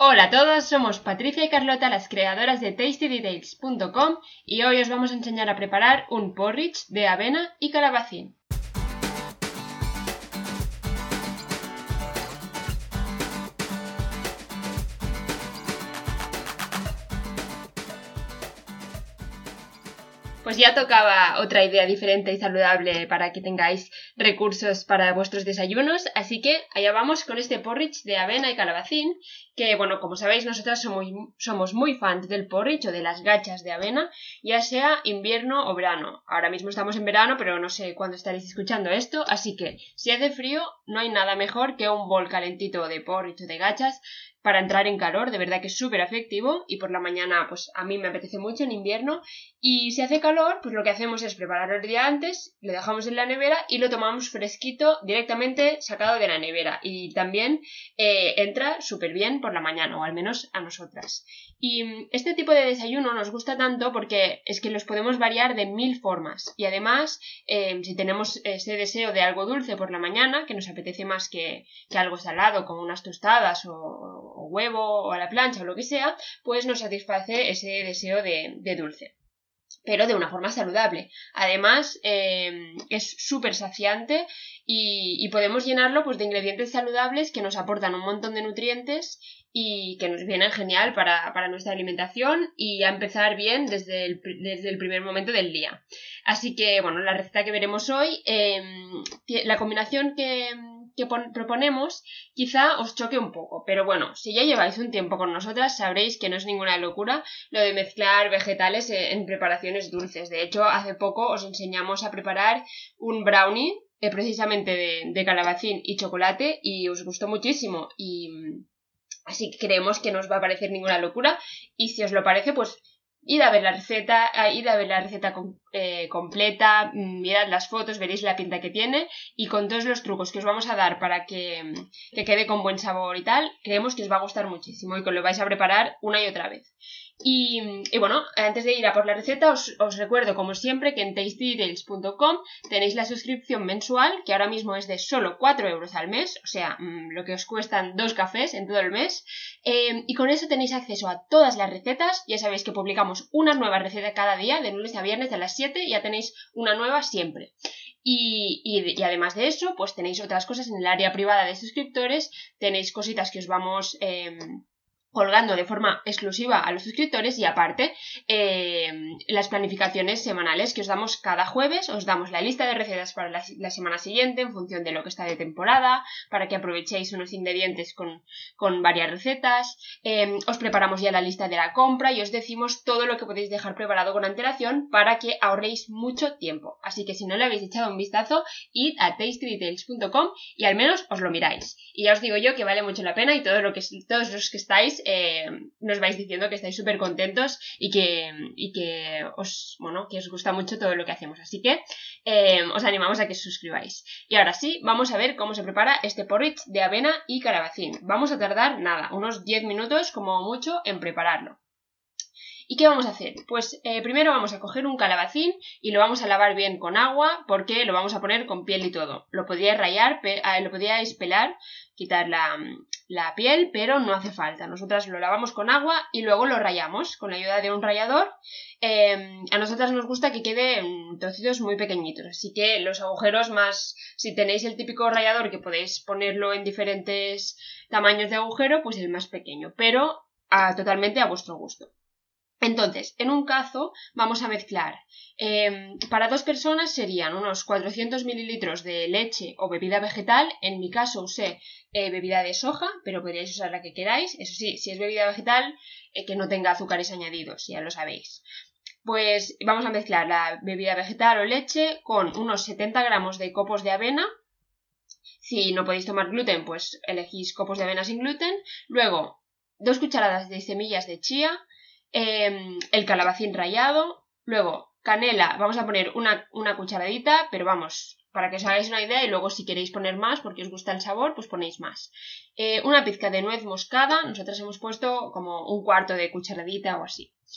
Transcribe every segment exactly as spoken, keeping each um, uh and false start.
Hola a todos, somos Patricia y Carlota, las creadoras de tasty details punto com, y hoy os vamos a enseñar a preparar un porridge de avena y calabacín. Pues ya tocaba otra idea diferente y saludable para que tengáis recursos para vuestros desayunos, así que allá vamos con este porridge de avena y calabacín, que bueno, como sabéis, nosotras somos, somos muy fans del porridge o de las gachas de avena, ya sea invierno o verano. Ahora mismo estamos en verano, pero no sé cuándo estaréis escuchando esto, así que si hace frío, no hay nada mejor que un bol calentito de porridge o de gachas para entrar en calor. De verdad que es súper efectivo, y por la mañana pues a mí me apetece mucho en invierno. Y si hace calor, pues lo que hacemos es prepararlo el día antes, lo dejamos en la nevera y lo tomamos fresquito, directamente sacado de la nevera, y también eh, entra súper bien por la mañana, o al menos a nosotras. Y este tipo de desayuno nos gusta tanto porque es que los podemos variar de mil formas, y además eh, si tenemos ese deseo de algo dulce por la mañana, que nos apetece más que, que algo salado, como unas tostadas o, o huevo o a la plancha o lo que sea, pues nos satisface ese deseo de, de dulce, pero de una forma saludable. Además eh, es súper saciante y, y podemos llenarlo pues de ingredientes saludables que nos aportan un montón de nutrientes y que nos vienen genial para, para nuestra alimentación y a empezar bien desde el, desde el primer momento del día. Así que bueno, la receta que veremos hoy, eh, la combinación que... que proponemos quizá os choque un poco, pero bueno, si ya lleváis un tiempo con nosotras sabréis que no es ninguna locura lo de mezclar vegetales en preparaciones dulces. De hecho, hace poco os enseñamos a preparar un brownie eh, precisamente de, de calabacín y chocolate y os gustó muchísimo, y así que creemos que no os va a parecer ninguna locura, y si os lo parece, pues id a ver la receta, id a ver la receta com, eh, completa, mirad las fotos, veréis la pinta que tiene, y con todos los trucos que os vamos a dar para que, que quede con buen sabor y tal, creemos que os va a gustar muchísimo y que lo vais a preparar una y otra vez. Y, y bueno, antes de ir a por la receta, os, os recuerdo como siempre que en tasty details punto com tenéis la suscripción mensual, que ahora mismo es de solo cuatro euros al mes, o sea, mmm, lo que os cuestan dos cafés en todo el mes, eh, y con eso tenéis acceso a todas las recetas. Ya sabéis que publicamos una nueva receta cada día, de lunes a viernes a las siete, ya tenéis una nueva siempre. Y, y, y además de eso, pues tenéis otras cosas en el área privada de suscriptores, tenéis cositas que os vamos... Eh, colgando de forma exclusiva a los suscriptores, y aparte eh, las planificaciones semanales que os damos cada jueves. Os damos la lista de recetas para la, la semana siguiente en función de lo que está de temporada, para que aprovechéis unos ingredientes con, con varias recetas. Eh, os preparamos ya la lista de la compra y os decimos todo lo que podéis dejar preparado con antelación para que ahorréis mucho tiempo. Así que si no le habéis echado un vistazo, id a tasty details punto com y al menos os lo miráis. Y ya os digo yo que vale mucho la pena, y todo lo que, todos los que estáis Eh, nos vais diciendo que estáis súper contentos y que, y que os, bueno, que os gusta mucho todo lo que hacemos, así que eh, os animamos a que os suscribáis. Y ahora sí, vamos a ver cómo se prepara este porridge de avena y calabacín. Vamos a tardar nada, unos diez minutos como mucho en prepararlo. ¿Y qué vamos a hacer? Pues eh, primero vamos a coger un calabacín y lo vamos a lavar bien con agua, porque lo vamos a poner con piel y todo. Lo podíais rayar, pe eh, lo podíais pelar, quitar la, la piel, pero no hace falta. Nosotras lo lavamos con agua y luego lo rayamos con la ayuda de un rallador. Eh, a nosotras nos gusta que quede en trocitos muy pequeñitos, así que los agujeros más... Si tenéis el típico rallador que podéis ponerlo en diferentes tamaños de agujero, pues el más pequeño, pero a, totalmente a vuestro gusto. Entonces, en un cazo vamos a mezclar, eh, para dos personas serían unos cuatrocientos mililitros de leche o bebida vegetal. En mi caso usé eh, bebida de soja, pero podríais usar la que queráis. Eso sí, si es bebida vegetal, eh, que no tenga azúcares añadidos, ya lo sabéis. Pues vamos a mezclar la bebida vegetal o leche con unos setenta gramos de copos de avena. Si no podéis tomar gluten, pues elegís copos de avena sin gluten. Luego, dos cucharadas de semillas de chía, Eh, el calabacín rallado, luego canela, vamos a poner una, una cucharadita, pero vamos, para que os hagáis una idea, y luego si queréis poner más porque os gusta el sabor, pues ponéis más. Eh, una pizca de nuez moscada, nosotros hemos puesto como un cuarto de cucharadita o así.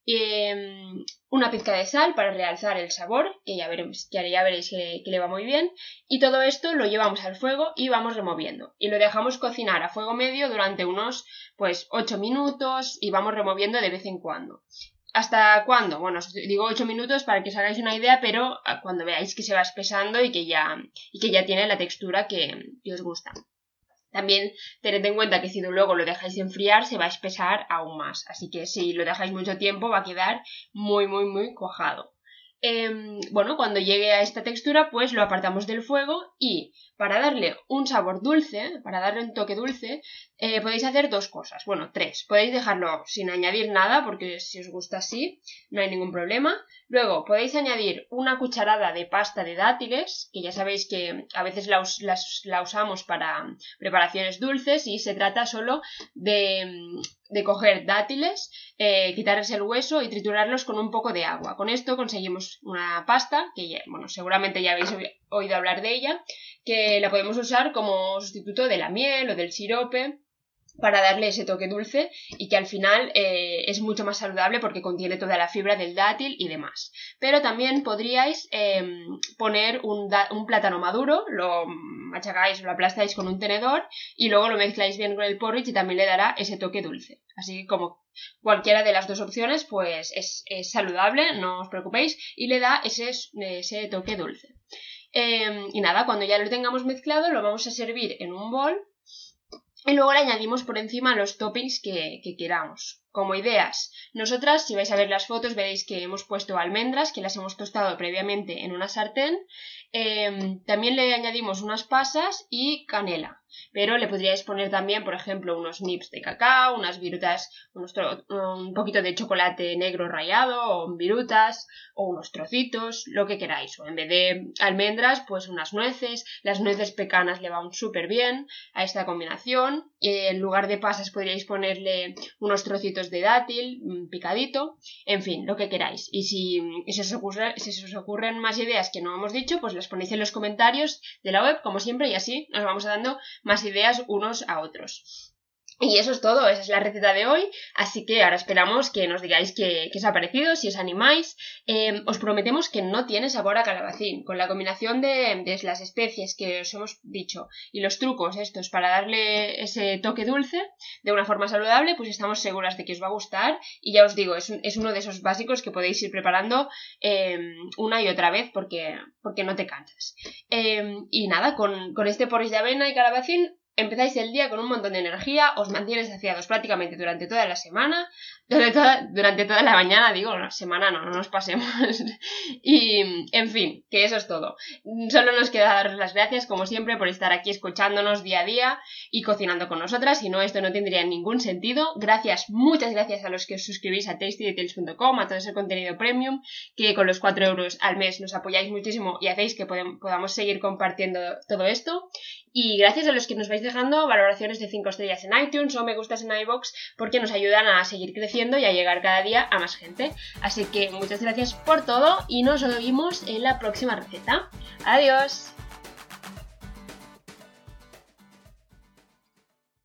eh, una pizca de sal para realzar el sabor, que ya, veremos, que ya veréis que, que le va muy bien, y todo esto lo llevamos al fuego y vamos removiendo. Y lo dejamos cocinar a fuego medio durante unos pues ocho minutos y vamos removiendo de vez en cuando. ¿Hasta cuándo? Bueno, os digo ocho minutos para que os hagáis una idea, pero cuando veáis que se va espesando y que ya, y que ya tiene la textura que, que os gusta. También tened en cuenta que si luego lo dejáis enfriar se va a espesar aún más, así que si lo dejáis mucho tiempo va a quedar muy muy muy cuajado. Eh, bueno, cuando llegue a esta textura pues lo apartamos del fuego y para darle un sabor dulce, para darle un toque dulce, eh, podéis hacer dos cosas, bueno, tres. Podéis dejarlo sin añadir nada porque si os gusta así no hay ningún problema. Luego podéis añadir una cucharada de pasta de dátiles, que ya sabéis que a veces la, us la, la usamos para preparaciones dulces y se trata solo de, de coger dátiles, eh, quitarles el hueso y triturarlos con un poco de agua. Con esto conseguimos una pasta, que ya, bueno, seguramente ya habéis oído hablar de ella, que la podemos usar como sustituto de la miel o del sirope para darle ese toque dulce y que al final eh, es mucho más saludable porque contiene toda la fibra del dátil y demás. Pero también podríais eh, poner un, un plátano maduro, lo machacáis o lo aplastáis con un tenedor y luego lo mezcláis bien con el porridge y también le dará ese toque dulce. Así que como cualquiera de las dos opciones pues es, es saludable, no os preocupéis, y le da ese, ese toque dulce. Eh, y nada, cuando ya lo tengamos mezclado lo vamos a servir en un bol y luego le añadimos por encima los toppings que, que queramos. Como ideas, nosotras, si vais a ver las fotos, veréis que hemos puesto almendras, que las hemos tostado previamente en una sartén. Eh, también le añadimos unas pasas y canela. Pero le podríais poner también, por ejemplo, unos nips de cacao, unas virutas, unos un poquito de chocolate negro rallado, o virutas, o unos trocitos, lo que queráis. O en vez de almendras, pues unas nueces. Las nueces pecanas le van súper bien a esta combinación. Eh, en lugar de pasas podríais ponerle unos trocitos de dátil picadito, en fin, lo que queráis. Y si, y si, os ocurre, si se os ocurren más ideas que no hemos dicho, pues las ponéis en los comentarios de la web, como siempre, y así nos vamos dando más ideas unos a otros. Y eso es todo, esa es la receta de hoy, así que ahora esperamos que nos digáis qué, qué os ha parecido, si os animáis. Eh, os prometemos que no tiene sabor a calabacín, con la combinación de, de las especies que os hemos dicho y los trucos estos para darle ese toque dulce de una forma saludable, pues estamos seguras de que os va a gustar y ya os digo, es, es uno de esos básicos que podéis ir preparando eh, una y otra vez porque, porque no te cansas. Eh, y nada, con, con este porridge de avena y calabacín empezáis el día con un montón de energía, os mantienes saciados prácticamente durante toda la semana, durante toda, durante toda la mañana, digo, la semana no, no nos pasemos. Y, en fin, que eso es todo. Solo nos queda daros las gracias, como siempre, por estar aquí escuchándonos día a día y cocinando con nosotras, si no, esto no tendría ningún sentido. Gracias, muchas gracias a los que os suscribís a tasty details punto com, a todo ese contenido premium, que con los cuatro euros al mes nos apoyáis muchísimo y hacéis que podem- podamos seguir compartiendo todo esto. Y gracias a los que nos vais dejando valoraciones de cinco estrellas en iTunes o me gustas en iVoox, porque nos ayudan a seguir creciendo y a llegar cada día a más gente. Así que muchas gracias por todo y nos vemos en la próxima receta. ¡Adiós!